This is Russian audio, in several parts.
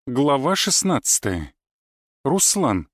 Глава 16. Руслан.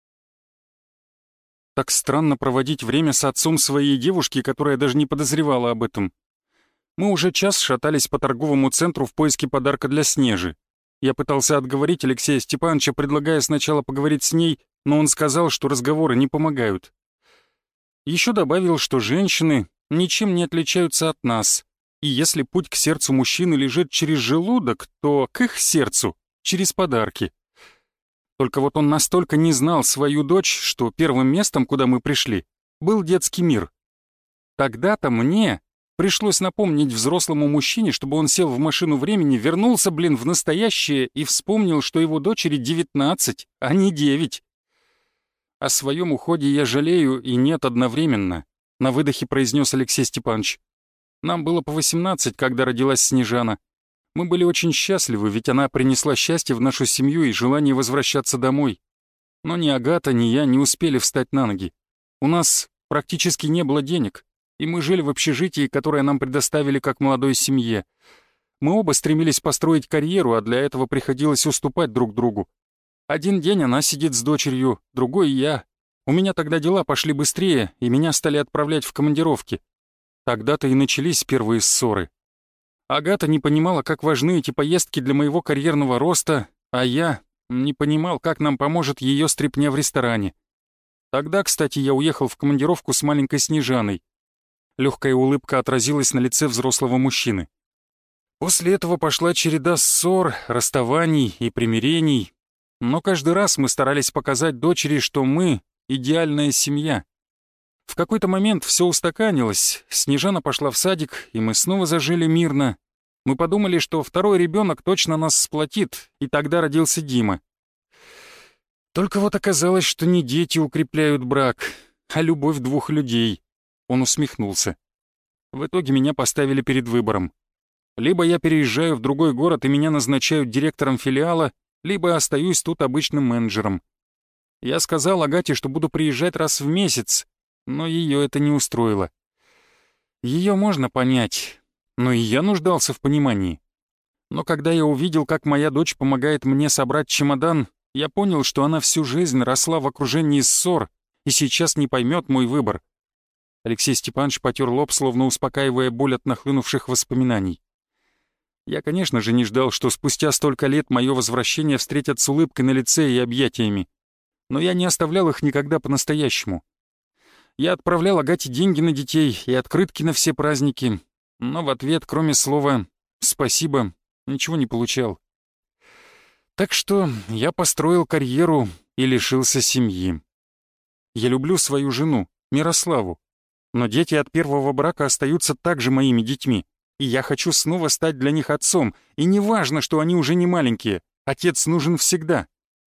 Так странно проводить время с отцом своей девушки, которая даже не подозревала об этом. Мы уже час шатались по торговому центру в поиске подарка для Снежи. Я пытался отговорить Алексея Степановича, предлагая сначала поговорить с ней, но он сказал, что разговоры не помогают. Еще добавил, что женщины ничем не отличаются от нас, и если путь к сердцу мужчины лежит через желудок, то к их сердцу через подарки. Только вот он настолько не знал свою дочь, что первым местом, куда мы пришли, был детский мир. Тогда-то мне пришлось напомнить взрослому мужчине, чтобы он сел в машину времени, вернулся, в настоящее и вспомнил, что его дочери 19, а не 9. О своем уходе я жалею и нет одновременно, на выдохе произнес Алексей Степанович. Нам было по 18, когда родилась Снежана. Мы были очень счастливы, ведь она принесла счастье в нашу семью и желание возвращаться домой. Но ни Агата, ни я не успели встать на ноги. У нас практически не было денег, и мы жили в общежитии, которое нам предоставили как молодой семье. Мы оба стремились построить карьеру, а для этого приходилось уступать друг другу. Один день она сидит с дочерью, другой я. У меня тогда дела пошли быстрее, и меня стали отправлять в командировки. Тогда-то и начались первые ссоры. Агата не понимала, как важны эти поездки для моего карьерного роста, а я не понимал, как нам поможет ее стряпня в ресторане. Тогда, кстати, я уехал в командировку с маленькой Снежаной. Легкая улыбка отразилась на лице взрослого мужчины. После этого пошла череда ссор, расставаний и примирений, но каждый раз мы старались показать дочери, что мы — идеальная семья. В какой-то момент все устаканилось, Снежана пошла в садик, и мы снова зажили мирно. Мы подумали, что второй ребенок точно нас сплотит, и тогда родился Дима. Только вот оказалось, что не дети укрепляют брак, а любовь двух людей. Он усмехнулся. В итоге меня поставили перед выбором. Либо я переезжаю в другой город и меня назначают директором филиала, либо остаюсь тут обычным менеджером. Я сказал Агате, что буду приезжать раз в месяц, но ее это не устроило. Ее можно понять, но и я нуждался в понимании. Но когда я увидел, как моя дочь помогает мне собрать чемодан, я понял, что она всю жизнь росла в окружении ссор и сейчас не поймет мой выбор. Алексей Степанович потер лоб, словно успокаивая боль от нахлынувших воспоминаний. Я, конечно же, не ждал, что спустя столько лет мое возвращение встретят с улыбкой на лице и объятиями. Но я не оставлял их никогда по-настоящему. Я отправлял Агате деньги на детей и открытки на все праздники, но в ответ, кроме слова «спасибо», ничего не получал. Так что я построил карьеру и лишился семьи. Я люблю свою жену, Мирославу, но дети от первого брака остаются также моими детьми, и я хочу снова стать для них отцом, и не важно, что они уже не маленькие, отец нужен всегда.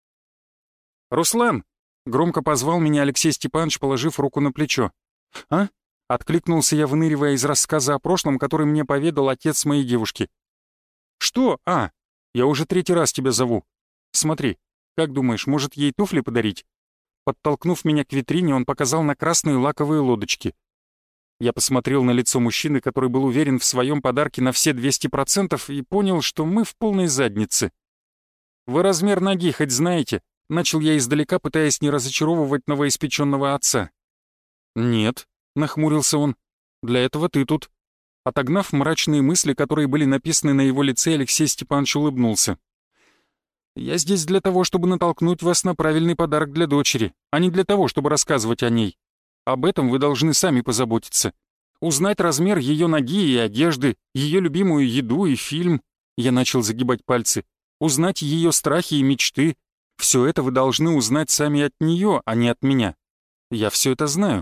«Руслан!» — громко позвал меня Алексей Степанович, положив руку на плечо. «А?» — откликнулся я, выныривая из рассказа о прошлом, который мне поведал отец моей девушки. «Что? А, я уже 3-й раз тебя зову. Смотри, как думаешь, может ей туфли подарить?» Подтолкнув меня к витрине, он показал на красные лаковые лодочки. Я посмотрел на лицо мужчины, который был уверен в своем подарке на все 200%, и понял, что мы в полной заднице. «Вы размер ноги хоть знаете?» — начал я издалека, пытаясь не разочаровывать новоиспеченного отца. «Нет», — нахмурился он, — «для этого ты тут». Отогнав мрачные мысли, которые были написаны на его лице, Алексей Степанович улыбнулся. «Я здесь для того, чтобы натолкнуть вас на правильный подарок для дочери, а не для того, чтобы рассказывать о ней. Об этом вы должны сами позаботиться. Узнать размер ее ноги и одежды, ее любимую еду и фильм». Я начал загибать пальцы. «Узнать ее страхи и мечты. Все это вы должны узнать сами от нее, а не от меня. Я все это знаю».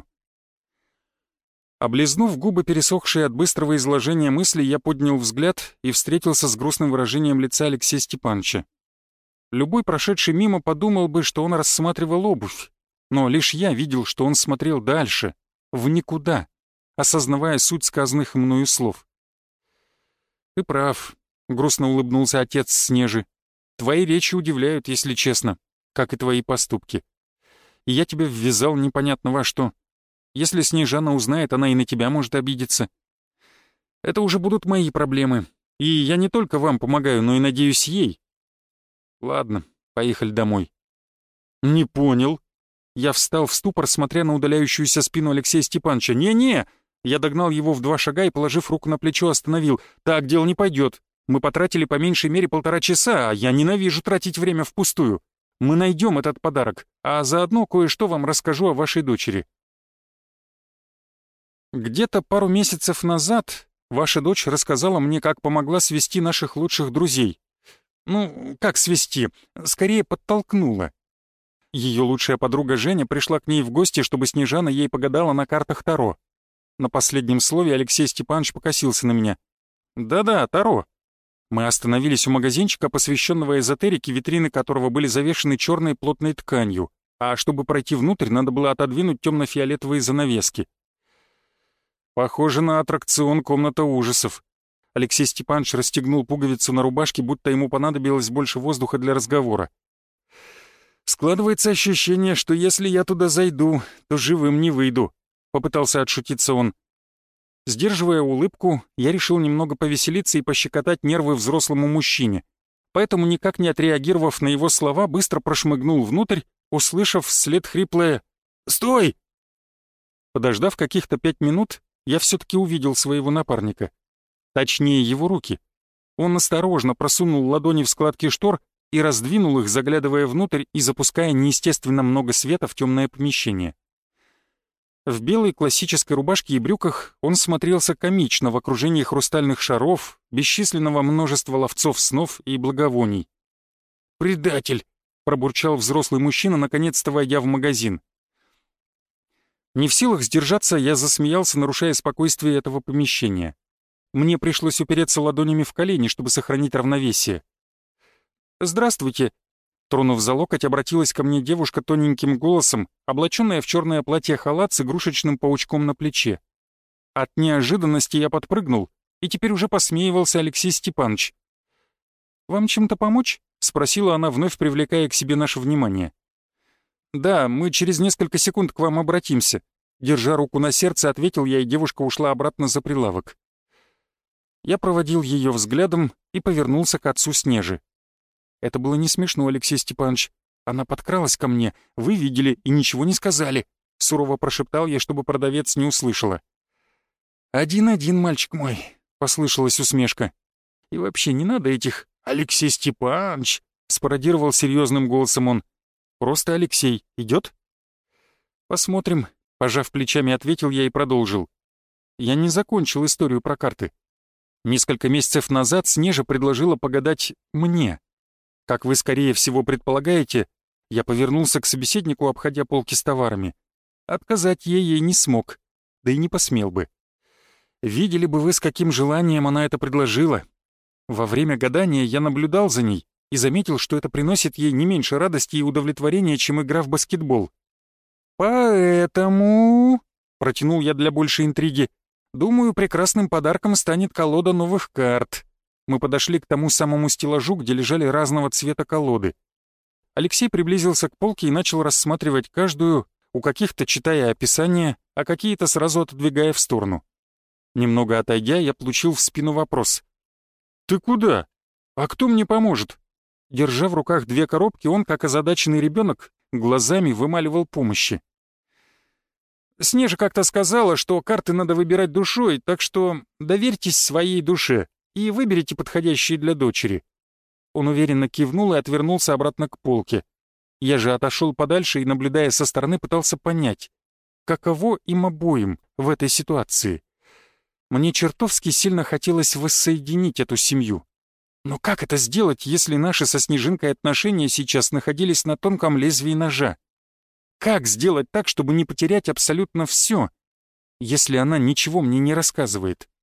Облизнув губы, пересохшие от быстрого изложения мыслей, я поднял взгляд и встретился с грустным выражением лица Алексея Степановича. Любой прошедший мимо подумал бы, что он рассматривал обувь, но лишь я видел, что он смотрел дальше, в никуда, осознавая суть сказанных мною слов. «Ты прав», — грустно улыбнулся отец Снежи. «Твои речи удивляют, если честно, как и твои поступки. И я тебя ввязал непонятно во что. Если Снежана узнает, она и на тебя может обидеться. Это уже будут мои проблемы, и я не только вам помогаю, но и надеюсь ей». Ладно, поехали домой». «Не понял». Я встал в ступор, смотря на удаляющуюся спину Алексея Степановича. «Не-не!» Я догнал его в 2 шага и, положив руку на плечо, остановил. «Так дело не пойдет. Мы потратили по меньшей мере 1,5 часа, а я ненавижу тратить время впустую. Мы найдем этот подарок, а заодно кое-что вам расскажу о вашей дочери». Где-то пару месяцев назад ваша дочь рассказала мне, как помогла свести наших лучших друзей. Ну, как свести? Скорее подтолкнула. Ее лучшая подруга Женя пришла к ней в гости, чтобы Снежана ей погадала на картах Таро. На последнем слове Алексей Степанович покосился на меня. «Да-да, Таро». Мы остановились у магазинчика, посвященного эзотерике, витрины которого были завешены черной плотной тканью, а чтобы пройти внутрь, надо было отодвинуть темно-фиолетовые занавески. Похоже на аттракцион «Комната ужасов». Алексей Степанович расстегнул пуговицу на рубашке, будто ему понадобилось больше воздуха для разговора. «Складывается ощущение, что если я туда зайду, то живым не выйду», — попытался отшутиться он. Сдерживая улыбку, я решил немного повеселиться и пощекотать нервы взрослому мужчине, поэтому, никак не отреагировав на его слова, быстро прошмыгнул внутрь, услышав вслед хриплое «Стой!». Подождав каких-то 5 минут, я все-таки увидел своего напарника. Точнее, его руки. Он осторожно просунул ладони в складки штор и раздвинул их, заглядывая внутрь и запуская неестественно много света в темное помещение. В белой классической рубашке и брюках он смотрелся комично в окружении хрустальных шаров, бесчисленного множества ловцов снов и благовоний. «Предатель!» — пробурчал взрослый мужчина, наконец-то войдя в магазин. Не в силах сдержаться, я засмеялся, нарушая спокойствие этого помещения. Мне пришлось упереться ладонями в колени, чтобы сохранить равновесие. «Здравствуйте!» Тронув за локоть, обратилась ко мне девушка тоненьким голосом, облаченная в черное платье-халат с игрушечным паучком на плече. От неожиданности я подпрыгнул, и теперь уже посмеивался Алексей Степанович. «Вам чем-то помочь?» — спросила она, вновь привлекая к себе наше внимание. «Да, мы через несколько секунд к вам обратимся». Держа руку на сердце, ответил я, и девушка ушла обратно за прилавок. Я проводил ее взглядом и повернулся к отцу Снежи. «Это было не смешно, Алексей Степанович. Она подкралась ко мне, вы видели и ничего не сказали», — сурово прошептал я, чтобы продавец не услышала. «Один-один, мальчик мой», — послышалась усмешка. «И вообще не надо этих «Алексей Степанович», — спародировал серьезным голосом он. «Просто Алексей. Идет?» «Посмотрим», — пожав плечами, ответил я и продолжил. «Я не закончил историю про карты. Несколько месяцев назад Снежа предложила погадать мне. Как вы, скорее всего, предполагаете, я повернулся к собеседнику, обходя полки с товарами. Отказать ей не смог, да и не посмел бы. Видели бы вы, с каким желанием она это предложила. Во время гадания я наблюдал за ней и заметил, что это приносит ей не меньше радости и удовлетворения, чем игра в баскетбол. «Поэтому...» — протянул я для большей интриги. «Думаю, прекрасным подарком станет колода новых карт». Мы подошли к тому самому стеллажу, где лежали разного цвета колоды. Алексей приблизился к полке и начал рассматривать каждую, у каких-то читая описание, а какие-то сразу отодвигая в сторону. Немного отойдя, я получил в спину вопрос. «Ты куда? А кто мне поможет?» Держа в руках 2 коробки, он, как озадаченный ребенок, глазами вымаливал помощи. «Снежа как-то сказала, что карты надо выбирать душой, так что доверьтесь своей душе и выберите подходящие для дочери». Он уверенно кивнул и отвернулся обратно к полке. Я же отошел подальше и, наблюдая со стороны, пытался понять, каково им обоим в этой ситуации. Мне чертовски сильно хотелось воссоединить эту семью. Но как это сделать, если наши со Снежинкой отношения сейчас находились на тонком лезвии ножа? Как сделать так, чтобы не потерять абсолютно все, если она ничего мне не рассказывает?